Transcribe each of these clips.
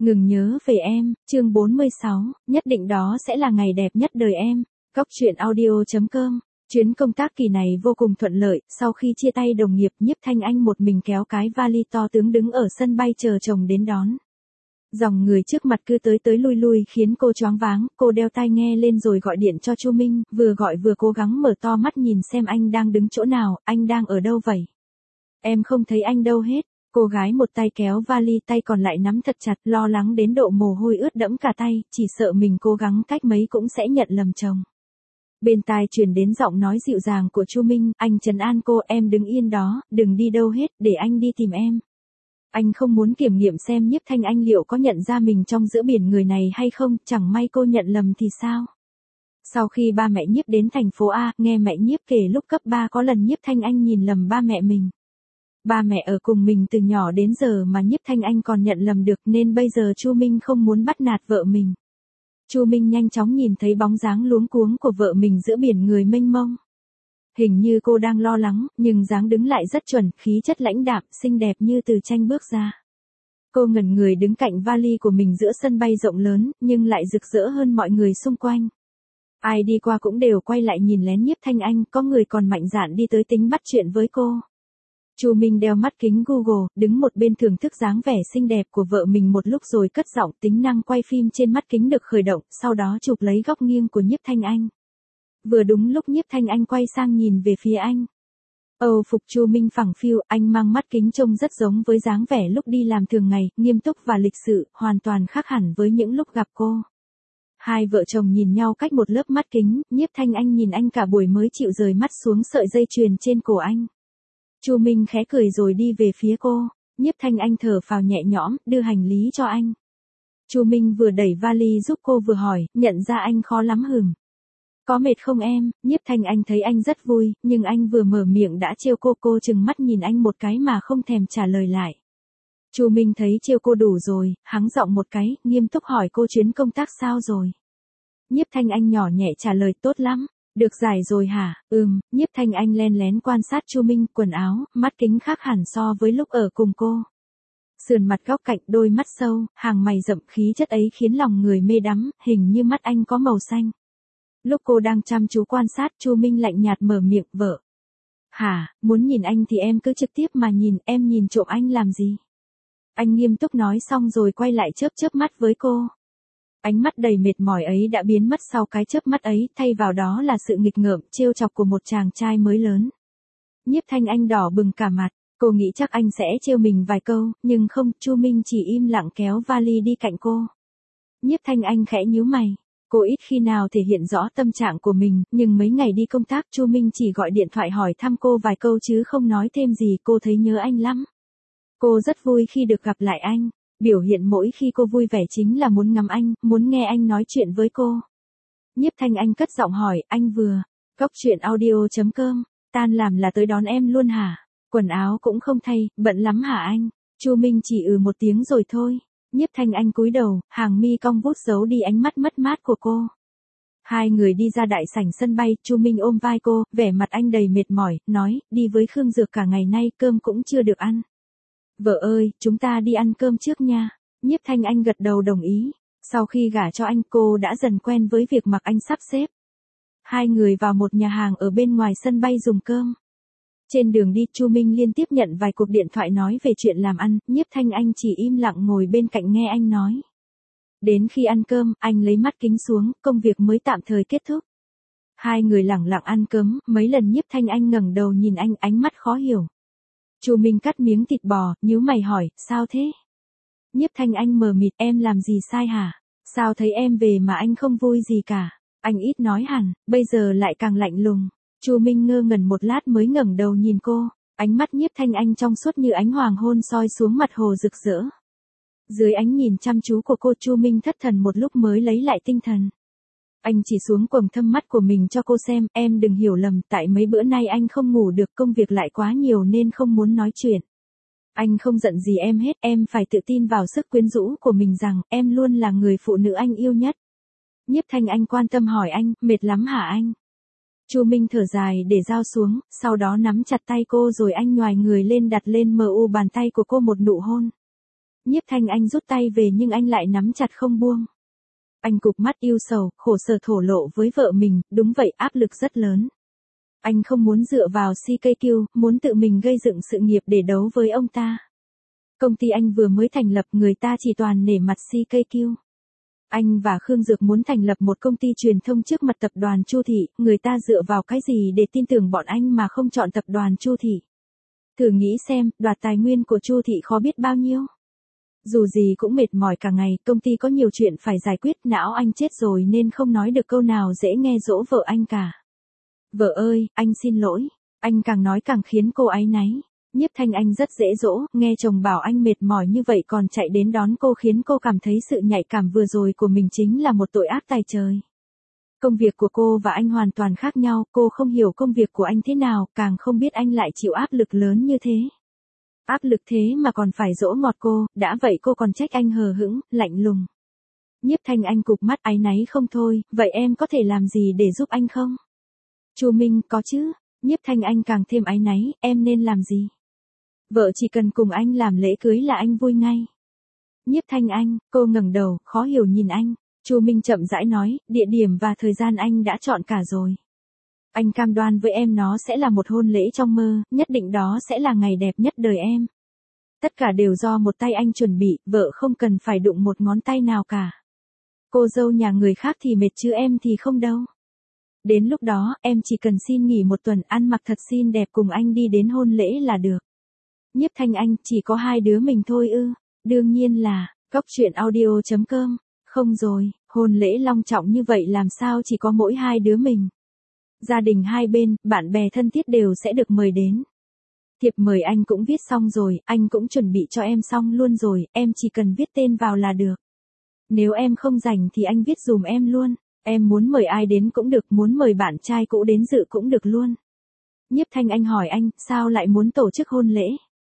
Ngừng nhớ về em, chương 46, nhất định đó sẽ là ngày đẹp nhất đời em. Góc truyện audio.com. Chuyến công tác kỳ này vô cùng thuận lợi, sau khi chia tay đồng nghiệp, Nhiếp Thanh Anh một mình kéo cái vali to tướng đứng ở sân bay chờ chồng đến đón. Dòng người trước mặt cứ tới lui lui khiến cô choáng váng, cô đeo tai nghe lên rồi gọi điện cho Chu Minh, vừa gọi vừa cố gắng mở to mắt nhìn xem anh đang đứng chỗ nào, anh đang ở đâu vậy? Em không thấy anh đâu hết. Cô gái một tay kéo vali, tay còn lại nắm thật chặt, lo lắng đến độ mồ hôi ướt đẫm cả tay, chỉ sợ mình cố gắng cách mấy cũng sẽ nhận lầm chồng. Bên tai truyền đến giọng nói dịu dàng của Chu Minh, anh trấn an cô, em đứng yên đó, đừng đi đâu hết, để anh đi tìm em. Anh không muốn kiểm nghiệm xem Nhiếp Thanh Anh liệu có nhận ra mình trong giữa biển người này hay không, chẳng may cô nhận lầm thì sao? Sau khi ba mẹ Nhiếp đến thành phố A, nghe mẹ Nhiếp kể lúc cấp 3 có lần Nhiếp Thanh Anh nhìn lầm ba mẹ mình. Ba mẹ ở cùng mình từ nhỏ đến giờ mà Nhiếp Thanh Anh còn nhận lầm được nên bây giờ Chu Minh không muốn bắt nạt vợ mình. Chu Minh nhanh chóng nhìn thấy bóng dáng luống cuống của vợ mình giữa biển người mênh mông. Hình như cô đang lo lắng, nhưng dáng đứng lại rất chuẩn, khí chất lãnh đạm, xinh đẹp như từ tranh bước ra. Cô ngẩn người đứng cạnh vali của mình giữa sân bay rộng lớn, nhưng lại rực rỡ hơn mọi người xung quanh. Ai đi qua cũng đều quay lại nhìn lén Nhiếp Thanh Anh, có người còn mạnh dạn đi tới tính bắt chuyện với cô. Chu Minh đeo mắt kính Google, đứng một bên thưởng thức dáng vẻ xinh đẹp của vợ mình một lúc rồi cất giọng, tính năng quay phim trên mắt kính được khởi động, sau đó chụp lấy góc nghiêng của Nhiếp Thanh Anh. Vừa đúng lúc Nhiếp Thanh Anh quay sang nhìn về phía anh. Âu phục Chu Minh phẳng phiu, anh mang mắt kính trông rất giống với dáng vẻ lúc đi làm thường ngày, nghiêm túc và lịch sự, hoàn toàn khác hẳn với những lúc gặp cô. Hai vợ chồng nhìn nhau cách một lớp mắt kính, Nhiếp Thanh Anh nhìn anh cả buổi mới chịu rời mắt xuống sợi dây chuyền trên cổ anh. Chu Minh khẽ cười rồi đi về phía cô, Nhiếp Thanh Anh thở phào nhẹ nhõm, đưa hành lý cho anh. Chu Minh vừa đẩy vali giúp cô vừa hỏi, nhận ra anh khó lắm hừm. Có mệt không em? Nhiếp Thanh Anh thấy anh rất vui, nhưng anh vừa mở miệng đã trêu cô chừng mắt nhìn anh một cái mà không thèm trả lời lại. Chu Minh thấy trêu cô đủ rồi, hắng giọng một cái, nghiêm túc hỏi cô chuyến công tác sao rồi? Nhiếp Thanh Anh nhỏ nhẹ trả lời tốt lắm. Được giải rồi hả? Nhiếp Thanh Anh len lén quan sát Chu Minh, quần áo, mắt kính khác hẳn so với lúc ở cùng cô. Sườn mặt góc cạnh, đôi mắt sâu, hàng mày rậm, khí chất ấy khiến lòng người mê đắm, hình như mắt anh có màu xanh. Lúc cô đang chăm chú quan sát, Chu Minh lạnh nhạt mở miệng, vợ. Hả, muốn nhìn anh thì em cứ trực tiếp mà nhìn, em nhìn trộm anh làm gì? Anh nghiêm túc nói xong rồi quay lại chớp mắt với cô. Ánh mắt đầy mệt mỏi ấy đã biến mất sau cái chớp mắt ấy, thay vào đó là sự nghịch ngợm, trêu chọc của một chàng trai mới lớn. Nhiếp Thanh Anh đỏ bừng cả mặt, cô nghĩ chắc anh sẽ trêu mình vài câu, nhưng không, Chu Minh chỉ im lặng kéo vali đi cạnh cô. Nhiếp Thanh Anh khẽ nhíu mày, cô ít khi nào thể hiện rõ tâm trạng của mình, nhưng mấy ngày đi công tác Chu Minh chỉ gọi điện thoại hỏi thăm cô vài câu chứ không nói thêm gì, cô thấy nhớ anh lắm. Cô rất vui khi được gặp lại anh. Biểu hiện mỗi khi cô vui vẻ chính là muốn ngắm anh, muốn nghe anh nói chuyện với cô. Nhiếp Thanh Anh cất giọng hỏi, anh vừa. Góc truyện audio.com. Tan làm là tới đón em luôn hả? Quần áo cũng không thay, bận lắm hả anh? Chu Minh chỉ một tiếng rồi thôi. Nhiếp Thanh Anh cúi đầu, hàng mi cong vút giấu đi ánh mắt mất mát của cô. Hai người đi ra đại sảnh sân bay, Chu Minh ôm vai cô, vẻ mặt anh đầy mệt mỏi, nói, đi với Khương Dược cả ngày nay, cơm cũng chưa được ăn. Vợ ơi, chúng ta đi ăn cơm trước nha. Nhiếp Thanh Anh gật đầu đồng ý. Sau khi gả cho anh, cô đã dần quen với việc mặc anh sắp xếp. Hai người vào một nhà hàng ở bên ngoài sân bay dùng cơm. Trên đường đi, Chu Minh liên tiếp nhận vài cuộc điện thoại nói về chuyện làm ăn, Nhiếp Thanh Anh chỉ im lặng ngồi bên cạnh nghe anh nói. Đến khi ăn cơm, anh lấy mắt kính xuống, công việc mới tạm thời kết thúc. Hai người lẳng lặng ăn cơm, mấy lần Nhiếp Thanh Anh ngẩng đầu nhìn anh, ánh mắt khó hiểu. Chu Minh cắt miếng thịt bò, nhíu mày hỏi, sao thế? Nhiếp Thanh Anh mờ mịt, em làm gì sai hả? Sao thấy em về mà anh không vui gì cả? Anh ít nói hẳn, bây giờ lại càng lạnh lùng. Chu Minh ngơ ngẩn một lát mới ngẩng đầu nhìn cô, ánh mắt Nhiếp Thanh Anh trong suốt như ánh hoàng hôn soi xuống mặt hồ rực rỡ. Dưới ánh nhìn chăm chú của cô, Chu Minh thất thần một lúc mới lấy lại tinh thần. Anh chỉ xuống quầng thâm mắt của mình cho cô xem, em đừng hiểu lầm, tại mấy bữa nay anh không ngủ được, công việc lại quá nhiều nên không muốn nói chuyện. Anh không giận gì em hết, em phải tự tin vào sức quyến rũ của mình rằng, em luôn là người phụ nữ anh yêu nhất. Nhiếp Thanh Anh quan tâm hỏi anh, mệt lắm hả anh? Chu Minh thở dài để dao xuống, sau đó nắm chặt tay cô rồi anh nhoài người lên đặt lên mu bàn tay của cô một nụ hôn. Nhiếp Thanh Anh rút tay về nhưng anh lại nắm chặt không buông. Anh cụp mắt yêu sầu, khổ sở thổ lộ với vợ mình, đúng vậy, áp lực rất lớn. Anh không muốn dựa vào CKQ, muốn tự mình gây dựng sự nghiệp để đấu với ông ta. Công ty anh vừa mới thành lập, người ta chỉ toàn nể mặt CKQ. Anh và Khương Dược muốn thành lập một công ty truyền thông trước mặt tập đoàn Chu Thị, người ta dựa vào cái gì để tin tưởng bọn anh mà không chọn tập đoàn Chu Thị. Thử nghĩ xem, đoạt tài nguyên của Chu Thị khó biết bao nhiêu. Dù gì cũng mệt mỏi cả ngày, công ty có nhiều chuyện phải giải quyết, não anh chết rồi nên không nói được câu nào dễ nghe dỗ vợ anh cả. Vợ ơi, anh xin lỗi. Anh càng nói càng khiến cô áy náy. Nhiếp Thanh Anh rất dễ dỗ, nghe chồng bảo anh mệt mỏi như vậy còn chạy đến đón cô khiến cô cảm thấy sự nhạy cảm vừa rồi của mình chính là một tội ác tày trời. Công việc của cô và anh hoàn toàn khác nhau, cô không hiểu công việc của anh thế nào, càng không biết anh lại chịu áp lực lớn như thế. Áp lực thế mà còn phải dỗ ngọt cô, đã vậy cô còn trách anh hờ hững, lạnh lùng. Nhiếp Thanh Anh cụp mắt áy náy không thôi, vậy em có thể làm gì để giúp anh không? Chu Minh, có chứ. Nhiếp Thanh Anh càng thêm áy náy, em nên làm gì? Vợ chỉ cần cùng anh làm lễ cưới là anh vui ngay. Nhiếp Thanh Anh, cô ngẩng đầu, khó hiểu nhìn anh. Chu Minh chậm rãi nói, địa điểm và thời gian anh đã chọn cả rồi. Anh cam đoan với em nó sẽ là một hôn lễ trong mơ, nhất định đó sẽ là ngày đẹp nhất đời em. Tất cả đều do một tay anh chuẩn bị, vợ không cần phải đụng một ngón tay nào cả. Cô dâu nhà người khác thì mệt chứ em thì không đâu. Đến lúc đó, em chỉ cần xin nghỉ một tuần, ăn mặc thật xinh đẹp cùng anh đi đến hôn lễ là được. Nhiếp Thanh Anh, chỉ có hai đứa mình thôi ư? Đương nhiên là, coctruyện.audio.com. Không rồi, hôn lễ long trọng như vậy làm sao chỉ có mỗi hai đứa mình. Gia đình hai bên, bạn bè thân thiết đều sẽ được mời đến. Thiệp mời anh cũng viết xong rồi, anh cũng chuẩn bị cho em xong luôn rồi, em chỉ cần viết tên vào là được. Nếu em không rảnh thì anh viết dùm em luôn. Em muốn mời ai đến cũng được, muốn mời bạn trai cũ đến dự cũng được luôn. Nhiếp Thanh Anh hỏi anh, sao lại muốn tổ chức hôn lễ?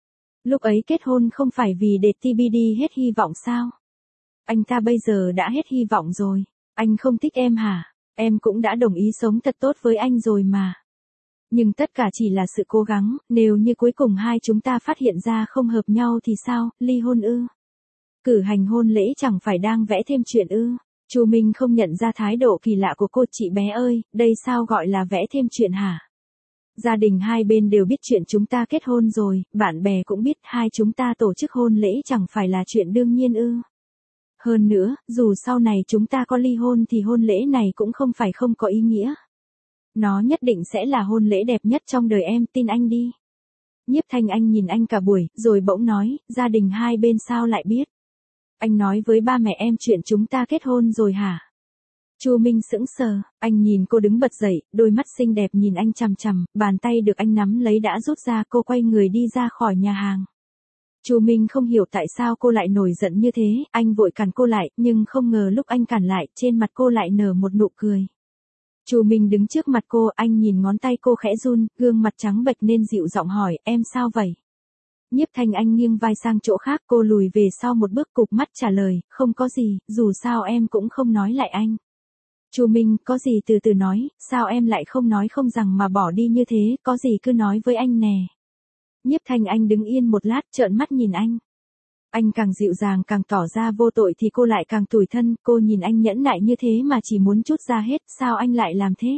Lúc ấy kết hôn không phải vì để TBD hết hy vọng sao? Anh ta bây giờ đã hết hy vọng rồi. Anh không thích em hả? Em cũng đã đồng ý sống thật tốt với anh rồi mà. Nhưng tất cả chỉ là sự cố gắng, nếu như cuối cùng hai chúng ta phát hiện ra không hợp nhau thì sao, ly hôn ư? Cử hành hôn lễ chẳng phải đang vẽ thêm chuyện ư? Chu Minh không nhận ra thái độ kỳ lạ của cô. Chị bé ơi, đây sao gọi là vẽ thêm chuyện hả? Gia đình hai bên đều biết chuyện chúng ta kết hôn rồi, bạn bè cũng biết hai chúng ta tổ chức hôn lễ chẳng phải là chuyện đương nhiên ư? Hơn nữa, dù sau này chúng ta có ly hôn thì hôn lễ này cũng không phải không có ý nghĩa. Nó nhất định sẽ là hôn lễ đẹp nhất trong đời em, tin anh đi. Nhiếp Thanh Anh nhìn anh cả buổi, rồi bỗng nói, gia đình hai bên sao lại biết? Anh nói với ba mẹ em chuyện chúng ta kết hôn rồi hả? Chu Minh sững sờ, anh nhìn cô đứng bật dậy, đôi mắt xinh đẹp nhìn anh chằm chằm, bàn tay được anh nắm lấy đã rút ra, cô quay người đi ra khỏi nhà hàng. Chu Minh không hiểu tại sao cô lại nổi giận như thế, anh vội cản cô lại, nhưng không ngờ lúc anh cản lại, trên mặt cô lại nở một nụ cười. Chu Minh đứng trước mặt cô, anh nhìn ngón tay cô khẽ run, gương mặt trắng bệch nên dịu giọng hỏi, em sao vậy? Nhiếp Thanh Anh nghiêng vai sang chỗ khác, cô lùi về sau một bước cụp mắt trả lời, không có gì, dù sao em cũng không nói lại anh. Chu Minh, có gì từ từ nói, sao em lại không nói không rằng mà bỏ đi như thế, có gì cứ nói với anh nè. Nhiếp Thanh Anh đứng yên một lát, trợn mắt nhìn anh. Anh càng dịu dàng càng tỏ ra vô tội thì cô lại càng tủi thân, cô nhìn anh nhẫn nại như thế mà chỉ muốn trút ra hết, sao anh lại làm thế?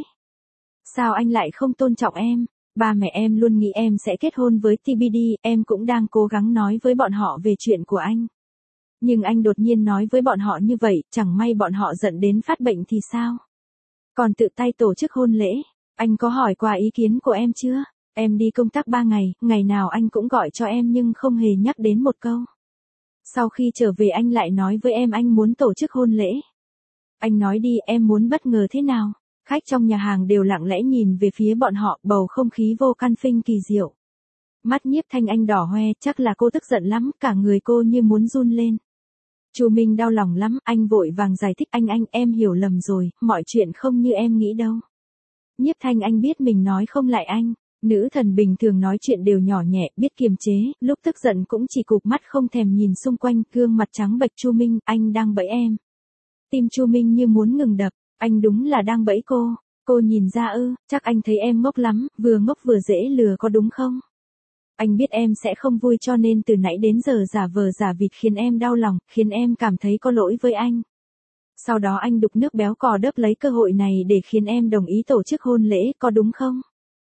Sao anh lại không tôn trọng em? Ba mẹ em luôn nghĩ em sẽ kết hôn với TBD, em cũng đang cố gắng nói với bọn họ về chuyện của anh. Nhưng anh đột nhiên nói với bọn họ như vậy, chẳng may bọn họ giận đến phát bệnh thì sao? Còn tự tay tổ chức hôn lễ, anh có hỏi qua ý kiến của em chưa? Em đi công tác 3 ngày, ngày nào anh cũng gọi cho em nhưng không hề nhắc đến một câu. Sau khi trở về anh lại nói với em anh muốn tổ chức hôn lễ. Anh nói đi, em muốn bất ngờ thế nào? Khách trong nhà hàng đều lặng lẽ nhìn về phía bọn họ, bầu không khí vô căn phinh kỳ diệu. Mắt Nhiếp Thanh Anh đỏ hoe, chắc là cô tức giận lắm, cả người cô như muốn run lên. Chu Minh đau lòng lắm, anh vội vàng giải thích, anh em hiểu lầm rồi, mọi chuyện không như em nghĩ đâu. Nhiếp Thanh Anh biết mình nói không lại anh. Nữ thần bình thường nói chuyện đều nhỏ nhẹ, biết kiềm chế, lúc tức giận cũng chỉ cụp mắt không thèm nhìn xung quanh, gương mặt trắng bệch. Chu Minh, anh đang bẫy em. Tim Chu Minh như muốn ngừng đập, anh đúng là đang bẫy cô. Cô nhìn ra ư, chắc anh thấy em ngốc lắm, vừa ngốc vừa dễ lừa có đúng không? Anh biết em sẽ không vui cho nên từ nãy đến giờ giả vờ giả vịt khiến em đau lòng, khiến em cảm thấy có lỗi với anh. Sau đó anh đục nước béo cò đớp lấy cơ hội này để khiến em đồng ý tổ chức hôn lễ, có đúng không?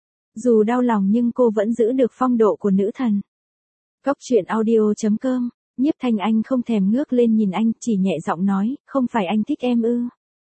Dù đau lòng nhưng cô vẫn giữ được phong độ của nữ thần. Cốc truyện audio.com. Nhiếp Thanh Anh không thèm ngước lên nhìn anh, chỉ nhẹ giọng nói, không phải anh thích em ư?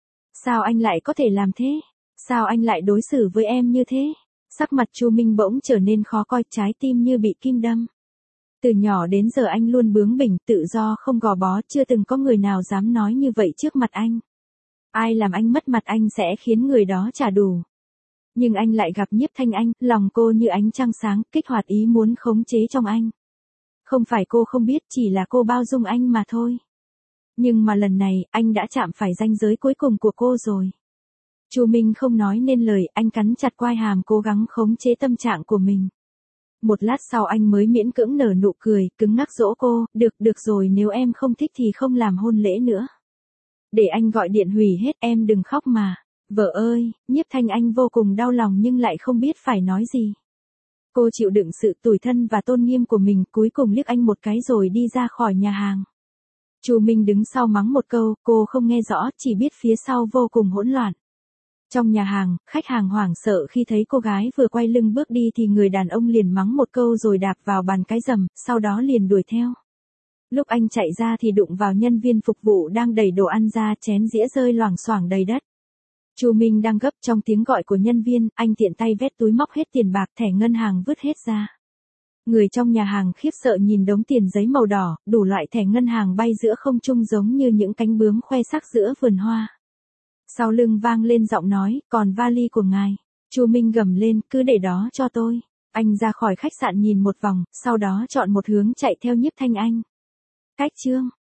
Sao anh lại có thể làm thế? Sao anh lại đối xử với em như thế? Sắc mặt Chu Minh bỗng trở nên khó coi, trái tim như bị kim đâm. Từ nhỏ đến giờ anh luôn bướng bỉnh, tự do không gò bó, chưa từng có người nào dám nói như vậy trước mặt anh. Ai làm anh mất mặt anh sẽ khiến người đó trả đũa. Nhưng anh lại gặp Nhiếp Thanh Anh, lòng cô như ánh trăng sáng, kích hoạt ý muốn khống chế trong anh. Không phải cô không biết, chỉ là cô bao dung anh mà thôi. Nhưng mà lần này, anh đã chạm phải ranh giới cuối cùng của cô rồi. Chu Minh không nói nên lời, anh cắn chặt quai hàm cố gắng khống chế tâm trạng của mình. Một lát sau anh mới miễn cưỡng nở nụ cười, cứng ngắc dỗ cô, được rồi, nếu em không thích thì không làm hôn lễ nữa. Để anh gọi điện hủy hết, em đừng khóc mà. Vợ ơi, Nhiếp Thanh Anh vô cùng đau lòng nhưng lại không biết phải nói gì. Cô chịu đựng sự tủi thân và tôn nghiêm của mình, cuối cùng liếc anh một cái rồi đi ra khỏi nhà hàng. Chu Minh đứng sau mắng một câu, cô không nghe rõ, chỉ biết phía sau vô cùng hỗn loạn. Trong nhà hàng, khách hàng hoảng sợ khi thấy cô gái vừa quay lưng bước đi thì người đàn ông liền mắng một câu rồi đạp vào bàn cái rầm, sau đó liền đuổi theo. Lúc anh chạy ra thì đụng vào nhân viên phục vụ đang đẩy đồ ăn ra, chén dĩa rơi loảng xoảng đầy đất. Chu Minh đang gấp, trong tiếng gọi của nhân viên, anh tiện tay vét túi móc hết tiền bạc, thẻ ngân hàng vứt hết ra. Người trong nhà hàng khiếp sợ nhìn đống tiền giấy màu đỏ, đủ loại thẻ ngân hàng bay giữa không trung giống như những cánh bướm khoe sắc giữa vườn hoa. Sau lưng vang lên giọng nói, còn vali của ngài. Chu Minh gầm lên, cứ để đó cho tôi. Anh ra khỏi khách sạn nhìn một vòng, sau đó chọn một hướng chạy theo Nhiếp Thanh Anh. Cách chương